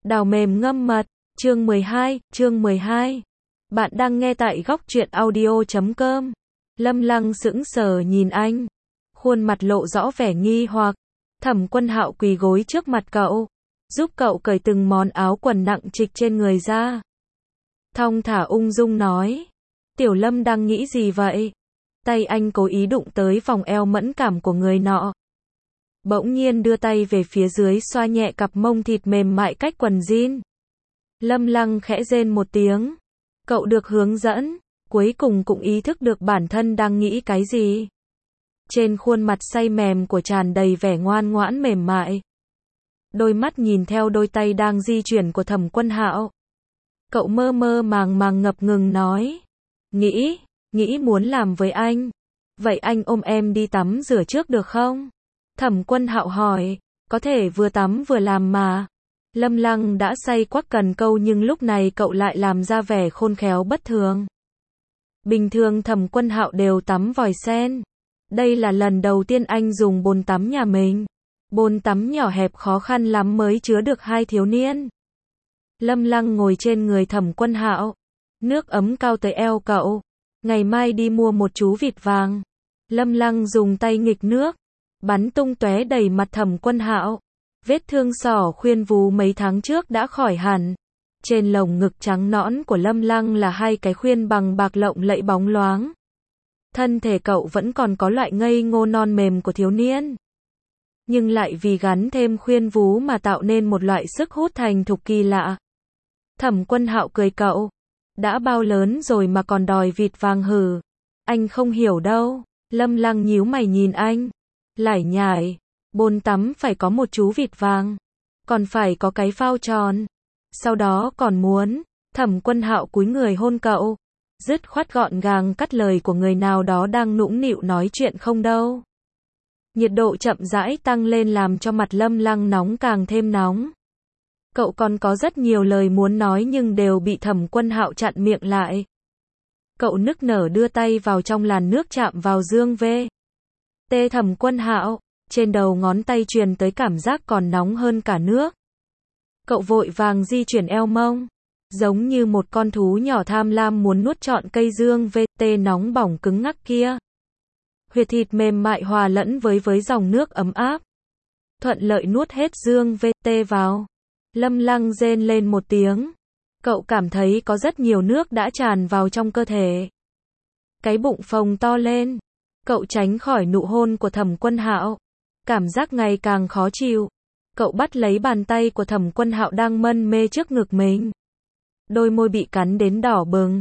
Đào mềm ngâm mật, chương 12. Bạn đang nghe tại góc truyện audio.com. Lâm Lăng sững sờ nhìn anh, khuôn mặt lộ rõ vẻ nghi hoặc. Thẩm Quân Hạo quỳ gối trước mặt cậu, giúp cậu cởi từng món áo quần nặng trịch trên người ra. Thong thả ung dung nói, Tiểu Lâm đang nghĩ gì vậy? Tay anh cố ý đụng tới vòng eo mẫn cảm của người nọ. Bỗng nhiên đưa tay về phía dưới xoa nhẹ cặp mông thịt mềm mại cách quần jean. Lâm Lăng khẽ rên một tiếng. Cậu được hướng dẫn, cuối cùng cũng ý thức được bản thân đang nghĩ cái gì. Trên khuôn mặt say mềm của tràn đầy vẻ ngoan ngoãn mềm mại. Đôi mắt nhìn theo đôi tay đang di chuyển của Thẩm Quân Hạo. Cậu mơ mơ màng màng ngập ngừng nói. Nghĩ muốn làm với anh. Vậy anh ôm em đi tắm rửa trước được không? Thẩm Quân Hạo hỏi, có thể vừa tắm vừa làm mà. Lâm Lăng đã say quắc cần câu nhưng lúc này cậu lại làm ra vẻ khôn khéo bất thường. Bình thường Thẩm Quân Hạo đều tắm vòi sen. Đây là lần đầu tiên anh dùng bồn tắm nhà mình. Bồn tắm nhỏ hẹp khó khăn lắm mới chứa được hai thiếu niên. Lâm Lăng ngồi trên người Thẩm Quân Hạo. Nước ấm cao tới eo cậu. Ngày mai đi mua một chú vịt vàng. Lâm Lăng dùng tay nghịch nước, bắn tung tóe đầy mặt Thẩm Quân Hạo. Vết thương sỏ khuyên vú mấy tháng trước đã khỏi hẳn. Trên lồng ngực trắng nõn của Lâm Lăng là hai cái khuyên bằng bạc lộng lẫy bóng loáng. Thân thể cậu vẫn còn có loại ngây ngô non mềm của thiếu niên. Nhưng lại vì gắn thêm khuyên vú mà tạo nên một loại sức hút thành thục kỳ lạ. Thẩm Quân Hạo cười cậu. Đã bao lớn rồi mà còn đòi vịt vàng hử. Anh không hiểu đâu. Lâm Lăng nhíu mày nhìn anh. Lải nhải. Bồn tắm phải có một chú vịt vàng. Còn phải có cái phao tròn. Sau đó còn muốn. Thẩm Quân Hạo cúi người hôn cậu. Dứt khoát gọn gàng cắt lời của người nào đó đang nũng nịu nói chuyện không đâu. Nhiệt độ chậm rãi tăng lên làm cho mặt Lâm Lăng nóng càng thêm nóng. Cậu còn có rất nhiều lời muốn nói nhưng đều bị Thẩm Quân Hạo chặn miệng lại. Cậu nức nở đưa tay vào trong làn nước chạm vào dương vê. Tê Thẩm Quân Hạo, trên đầu ngón tay truyền tới cảm giác còn nóng hơn cả nước. Cậu vội vàng di chuyển eo mông, giống như một con thú nhỏ tham lam muốn nuốt trọn cây dương vê tê nóng bỏng cứng ngắc kia. Huyệt thịt mềm mại hòa lẫn với dòng nước ấm áp. Thuận lợi nuốt hết dương vê tê vào. Lâm Lăng rên lên một tiếng. Cậu cảm thấy có rất nhiều nước đã tràn vào trong cơ thể. Cái bụng phồng to lên. Cậu tránh khỏi nụ hôn của Thẩm Quân Hạo. Cảm giác ngày càng khó chịu. Cậu bắt lấy bàn tay của Thẩm Quân Hạo đang mân mê trước ngực mình. Đôi môi bị cắn đến đỏ bừng.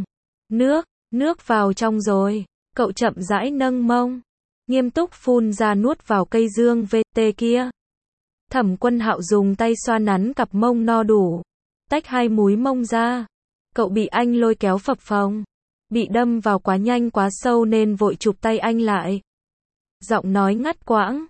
Nước vào trong rồi. Cậu chậm rãi nâng mông. Nghiêm túc phun ra nuốt vào cây dương VT kia. Thẩm Quân Hạo dùng tay xoa nắn cặp mông no đủ. Tách hai múi mông ra. Cậu bị anh lôi kéo phập phồng. Bị đâm vào quá nhanh quá sâu nên vội chụp tay anh lại. Giọng nói ngắt quãng.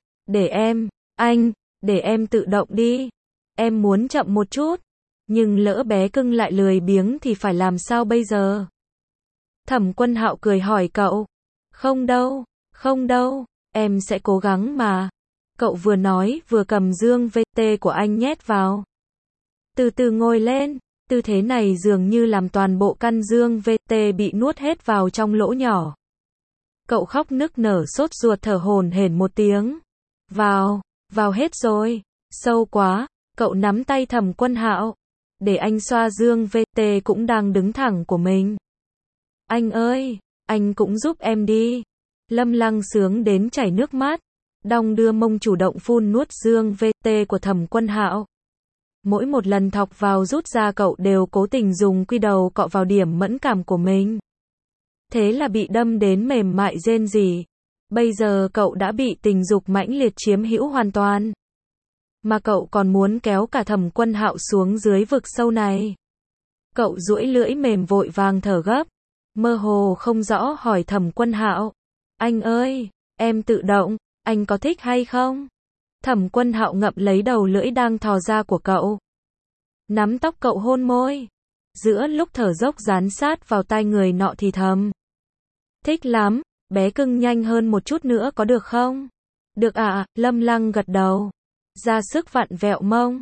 Để em tự động đi. Em muốn chậm một chút. Nhưng lỡ bé cưng lại lười biếng thì phải làm sao bây giờ? Thẩm Quân Hạo cười hỏi cậu. Không đâu, em sẽ cố gắng mà. Cậu vừa nói vừa cầm dương VT của anh nhét vào. Từ từ ngồi lên. Tư thế này dường như làm toàn bộ căn dương VT bị nuốt hết vào trong lỗ nhỏ. Cậu khóc nức nở sốt ruột thở hổn hển một tiếng. Vào hết rồi. Sâu quá. Cậu nắm tay Thẩm Quân Hạo. Để anh xoa dương VT cũng đang đứng thẳng của mình. Anh ơi, anh cũng giúp em đi. Lâm Lăng sướng đến chảy nước mắt. Đong đưa mông chủ động phun nuốt dương VT của Thẩm Quân Hạo. Mỗi một lần thọc vào rút ra cậu đều cố tình dùng quy đầu cọ vào điểm mẫn cảm của mình. Thế là bị đâm đến mềm mại rên rỉ. Bây giờ cậu đã bị tình dục mãnh liệt chiếm hữu hoàn toàn. Mà cậu còn muốn kéo cả Thẩm Quân Hạo xuống dưới vực sâu này. Cậu duỗi lưỡi mềm vội vàng thở gấp. Mơ hồ không rõ hỏi Thẩm Quân Hạo. Anh ơi, em tự động, anh có thích hay không? Thẩm Quân Hạo ngậm lấy đầu lưỡi đang thò ra của cậu. Nắm tóc cậu hôn môi. Giữa lúc thở dốc dán sát vào tai người nọ thì thầm. Thích lắm, bé cưng nhanh hơn một chút nữa có được không? Được ạ, Lâm Lăng gật đầu. Ra sức vặn vẹo mông.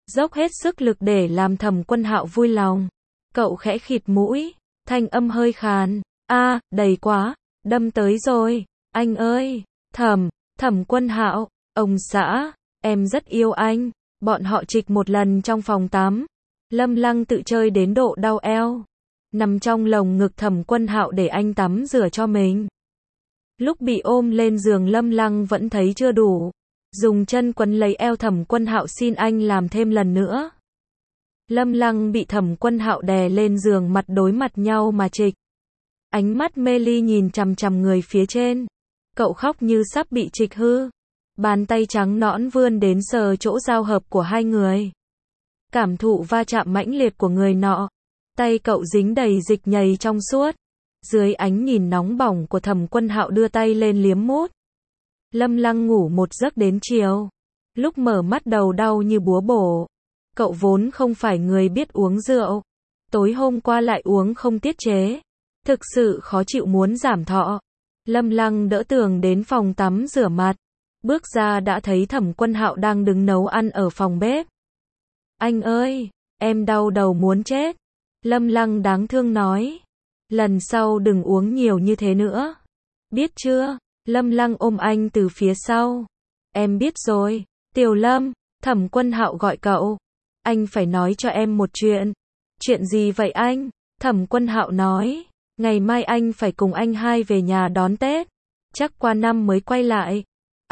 dốc hết sức lực để làm Thẩm Quân Hạo vui lòng. Cậu khẽ khịt mũi, thanh âm hơi khàn, "A, đầy quá, đâm tới rồi, anh ơi." Thẩm Quân Hạo, "Ông xã, em rất yêu anh." Bọn họ trịch một lần trong phòng tắm. Lâm Lăng tự chơi đến độ đau eo, nằm trong lồng ngực Thẩm Quân Hạo để anh tắm rửa cho mình. Lúc bị ôm lên giường Lâm Lăng vẫn thấy chưa đủ, dùng chân quấn lấy eo Thẩm Quân Hạo, "Xin anh làm thêm lần nữa." Lâm Lăng bị Thẩm Quân Hạo đè lên giường, mặt đối mặt nhau mà trịch. Ánh mắt mê ly nhìn chằm chằm người phía trên. Cậu khóc như sắp bị trịch hư. Bàn tay trắng nõn vươn đến sờ chỗ giao hợp của hai người. Cảm thụ va chạm mãnh liệt của người nọ. Tay cậu dính đầy dịch nhầy trong suốt. Dưới ánh nhìn nóng bỏng của Thẩm Quân Hạo đưa tay lên liếm mút. Lâm Lăng ngủ một giấc đến chiều. Lúc mở mắt đầu đau như búa bổ. Cậu vốn không phải người biết uống rượu. Tối hôm qua lại uống không tiết chế. Thực sự khó chịu muốn giảm thọ. Lâm Lăng đỡ Tường đến phòng tắm rửa mặt. Bước ra đã thấy Thẩm Quân Hạo đang đứng nấu ăn ở phòng bếp. "Anh ơi, em đau đầu muốn chết." Lâm Lăng đáng thương nói. "Lần sau đừng uống nhiều như thế nữa. Biết chưa?" Lâm Lăng ôm anh từ phía sau. "Em biết rồi." "Tiểu Lâm." Thẩm Quân Hạo gọi cậu. "Anh phải nói cho em một chuyện." "Chuyện gì vậy anh?" Thẩm Quân Hạo nói. "Ngày mai anh phải cùng anh hai về nhà đón Tết. Chắc qua năm mới quay lại."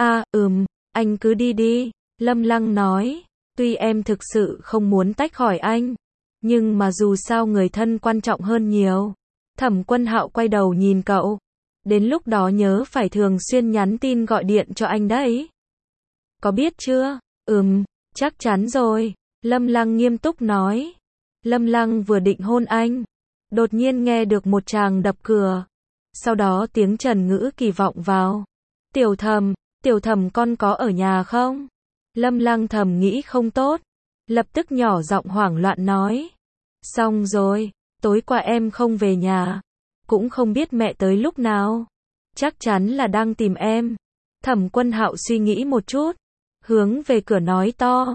Anh cứ đi đi." Lâm Lăng nói. "Tuy em thực sự không muốn tách khỏi anh, nhưng mà dù sao người thân quan trọng hơn nhiều." Thẩm Quân Hạo quay đầu nhìn cậu. "Đến lúc đó nhớ phải thường xuyên nhắn tin gọi điện cho anh đấy. Có biết chưa?" Chắc chắn rồi." Lâm Lăng nghiêm túc nói. Lâm Lăng vừa định hôn anh, đột nhiên nghe được một tràng đập cửa. Sau đó tiếng Trần Ngữ Kỳ vọng vào. Tiểu Thẩm con có ở nhà không?" Lâm Lăng thầm nghĩ không tốt, lập tức nhỏ giọng hoảng loạn nói. "Xong rồi, tối qua em không về nhà, cũng không biết mẹ tới lúc nào. Chắc chắn là đang tìm em." Thẩm Quân Hạo suy nghĩ một chút, hướng về cửa nói to.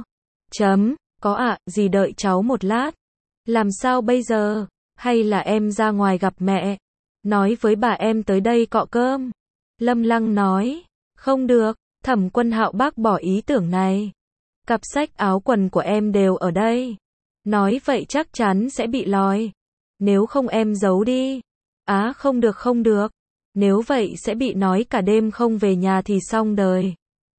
"Có ạ, dì đợi cháu một lát." "Làm sao bây giờ? Hay là em ra ngoài gặp mẹ, nói với bà em tới đây cọ cơm?" Lâm Lăng nói. "Không được." Thẩm Quân Hạo bác bỏ ý tưởng này. "Cặp sách áo quần của em đều ở đây. Nói vậy chắc chắn sẽ bị lòi. Nếu không em giấu đi." Không được. Nếu vậy sẽ bị nói cả đêm không về nhà thì xong đời."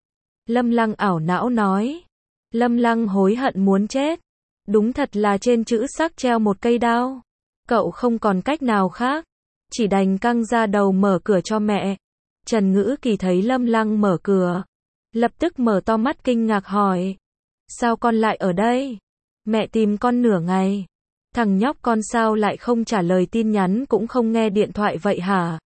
Lâm Lăng ảo não nói. Lâm Lăng hối hận muốn chết. Đúng thật là trên chữ sắc treo một cây đao. Cậu không còn cách nào khác, chỉ đành căng ra đầu mở cửa cho mẹ. Trần Ngữ Kỳ thấy Lâm Lăng mở cửa, lập tức mở to mắt kinh ngạc hỏi. "Sao con lại ở đây? Mẹ tìm con nửa ngày. Thằng nhóc con sao lại không trả lời tin nhắn cũng không nghe điện thoại vậy hả?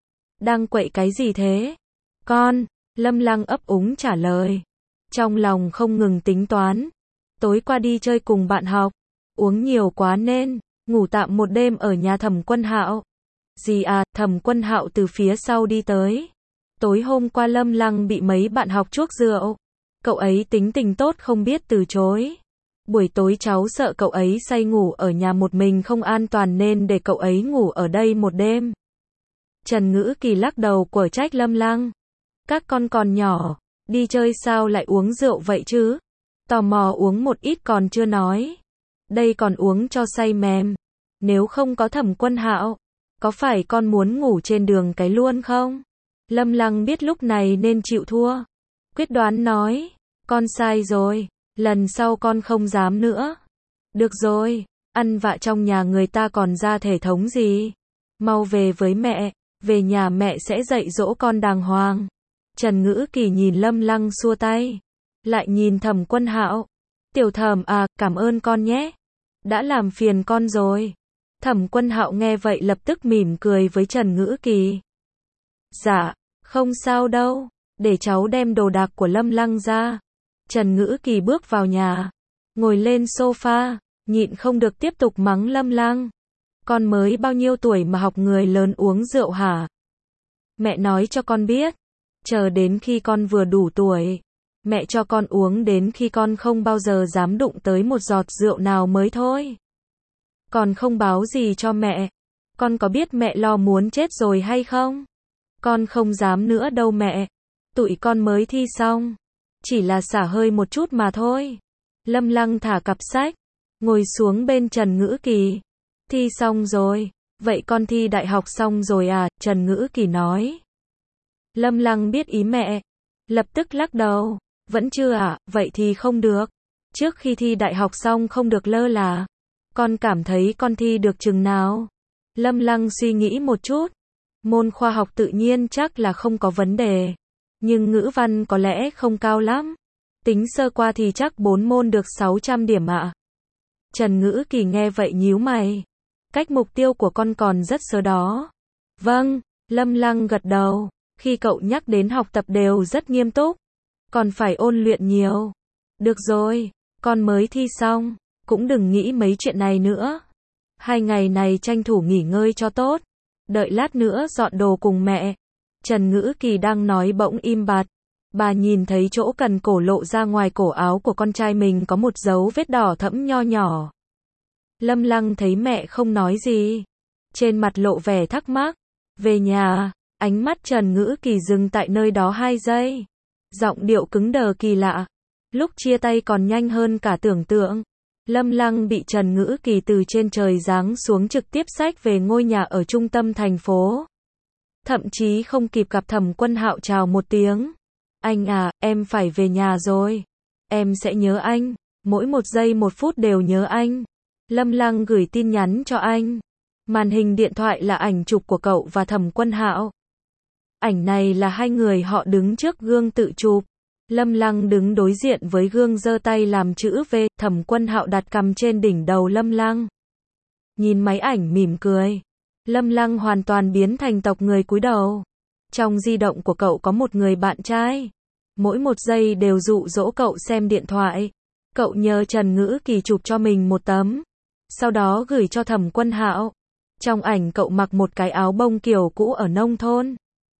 Đang quậy cái gì thế?" "Con." Lâm Lăng ấp úng trả lời. Trong lòng không ngừng tính toán. Tối qua đi chơi cùng bạn học, uống nhiều quá nên ngủ tạm một đêm ở nhà Thẩm Quân Hạo. "Gì à?" Thẩm Quân Hạo từ phía sau đi tới. "Tối hôm qua Lâm Lăng bị mấy bạn học chuốc rượu. Cậu ấy tính tình tốt không biết từ chối. Buổi tối cháu sợ cậu ấy say ngủ ở nhà một mình không an toàn nên để cậu ấy ngủ ở đây một đêm." Trần Ngữ Kỳ lắc đầu quở trách Lâm Lăng. "Các con còn nhỏ, đi chơi sao lại uống rượu vậy chứ? Tò mò uống một ít còn chưa nói, đây còn uống cho say mềm. Nếu không có Thẩm Quân Hạo, có phải con muốn ngủ trên đường cái luôn không?" Lâm Lăng biết lúc này nên chịu thua, quyết đoán nói. "Con sai rồi, lần sau con không dám nữa." "Được rồi, ăn vạ trong nhà người ta còn ra thể thống gì. Mau về với mẹ, về nhà mẹ sẽ dạy dỗ con đàng hoàng." Trần Ngữ Kỳ nhìn Lâm Lăng xua tay, lại nhìn Thẩm Quân Hạo. "Tiểu Thẩm à, cảm ơn con nhé. Đã làm phiền con rồi." Thẩm Quân Hạo nghe vậy lập tức mỉm cười với Trần Ngữ Kỳ. "Dạ, không sao đâu, để cháu đem đồ đạc của Lâm Lăng ra." Trần Ngữ Kỳ bước vào nhà, ngồi lên sofa, nhịn không được tiếp tục mắng Lâm Lăng. "Con mới bao nhiêu tuổi mà học người lớn uống rượu hả? Mẹ nói cho con biết, chờ đến khi con vừa đủ tuổi, Mẹ cho con uống đến khi con không bao giờ dám đụng tới một giọt rượu nào mới thôi. Con không báo gì cho mẹ. Con có biết mẹ lo muốn chết rồi hay không? Con không dám nữa đâu mẹ. Tụi con mới thi xong. Chỉ là xả hơi một chút mà thôi. Lâm Lăng thả cặp sách, ngồi xuống bên Trần Ngữ Kỳ. Thi xong rồi. Vậy con thi đại học xong rồi à? Trần Ngữ Kỳ nói. Lâm Lăng biết ý mẹ. Lập tức lắc đầu. Vẫn chưa à? Vậy thì không được. Trước khi thi đại học xong không được lơ là. Con cảm thấy con thi được chừng nào? Lâm Lăng suy nghĩ một chút. Môn khoa học tự nhiên chắc là không có vấn đề. Nhưng ngữ văn có lẽ không cao lắm. Tính sơ qua thì chắc 4 môn được 600 điểm ạ. Trần Ngữ Kỳ nghe vậy nhíu mày. Cách mục tiêu của con còn rất sớm đó. Vâng, Lâm Lăng gật đầu. Khi cậu nhắc đến học tập đều rất nghiêm túc. Còn phải ôn luyện nhiều. Được rồi, con mới thi xong. Cũng đừng nghĩ mấy chuyện này nữa. 2 ngày này tranh thủ nghỉ ngơi cho tốt. Đợi lát nữa dọn đồ cùng mẹ. Trần Ngữ Kỳ đang nói bỗng im bặt. Bà nhìn thấy chỗ cần cổ lộ ra ngoài cổ áo của con trai mình có một dấu vết đỏ thẫm nho nhỏ. Lâm Lăng thấy mẹ không nói gì. Trên mặt lộ vẻ thắc mắc. Về nhà, ánh mắt Trần Ngữ Kỳ dừng tại nơi đó 2 giây. Giọng điệu cứng đờ kỳ lạ. Lúc chia tay còn nhanh hơn cả tưởng tượng. Lâm Lăng bị Trần Ngữ Kỳ từ trên trời giáng xuống trực tiếp xách về ngôi nhà ở trung tâm thành phố. Thậm chí không kịp gặp Thẩm Quân Hạo chào một tiếng. Anh à, em phải về nhà rồi. Em sẽ nhớ anh. Mỗi 1 giây 1 phút đều nhớ anh. Lâm Lăng gửi tin nhắn cho anh. Màn hình điện thoại là ảnh chụp của cậu và Thẩm Quân Hạo. Ảnh này là 2 người họ đứng trước gương tự chụp. Lâm Lăng đứng đối diện với gương giơ tay làm chữ V, Thẩm Quân Hạo đặt cằm trên đỉnh đầu Lâm Lăng. Nhìn máy ảnh mỉm cười. Lâm Lăng hoàn toàn biến thành tộc người cúi đầu. Trong di động của cậu có một người bạn trai. Mỗi 1 giây đều dụ dỗ cậu xem điện thoại. Cậu nhờ Trần Ngữ Kỳ chụp cho mình một tấm. Sau đó gửi cho Thẩm Quân Hạo. Trong ảnh cậu mặc một cái áo bông kiểu cũ ở nông thôn.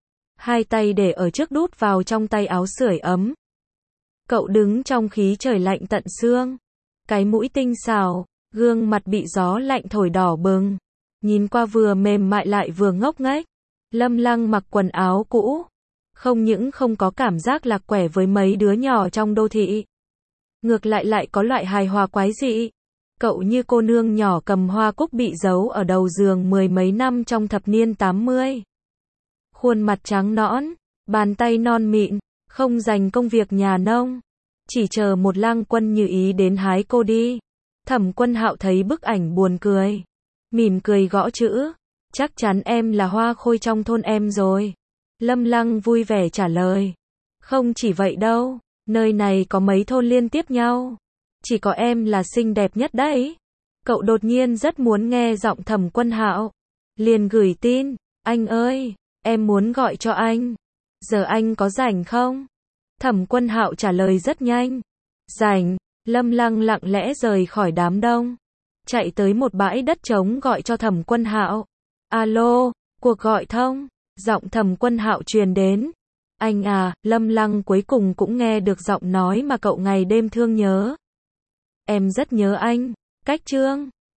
2 tay để ở trước đút vào trong tay áo sưởi ấm. Cậu đứng trong khí trời lạnh tận xương. Cái mũi tinh xảo, gương mặt bị gió lạnh thổi đỏ bừng. Nhìn qua vừa mềm mại lại vừa ngốc nghếch. Lâm Lăng mặc quần áo cũ. Không những không có cảm giác lạc quẻ với mấy đứa nhỏ trong đô thị. Ngược lại lại có loại hài hòa quái dị. Cậu như cô nương nhỏ cầm hoa cúc bị giấu ở đầu giường 10 mấy năm trong thập niên 80. Khuôn mặt trắng nõn, bàn tay non mịn, không dành công việc nhà nông. Chỉ chờ một lang quân như ý đến hái cô đi. Thẩm Quân Hạo thấy bức ảnh buồn cười. Mỉm cười gõ chữ. Chắc chắn em là hoa khôi trong thôn em rồi. Lâm Lăng vui vẻ trả lời. Không chỉ vậy đâu. Nơi này có mấy thôn liên tiếp nhau. Chỉ có em là xinh đẹp nhất đấy. Cậu đột nhiên rất muốn nghe giọng Thẩm Quân Hạo. Liền gửi tin. Anh ơi, em muốn gọi cho anh. Giờ anh có rảnh không? Thẩm Quân Hạo trả lời rất nhanh. Rảnh. Lâm Lăng lặng lẽ rời khỏi đám đông. Chạy tới một bãi đất trống gọi cho Thẩm Quân Hạo. Alo, cuộc gọi thông. Giọng Thẩm Quân Hạo truyền đến. Anh à, Lâm Lăng cuối cùng cũng nghe được giọng nói mà cậu ngày đêm thương nhớ. Em rất nhớ anh. Cách chương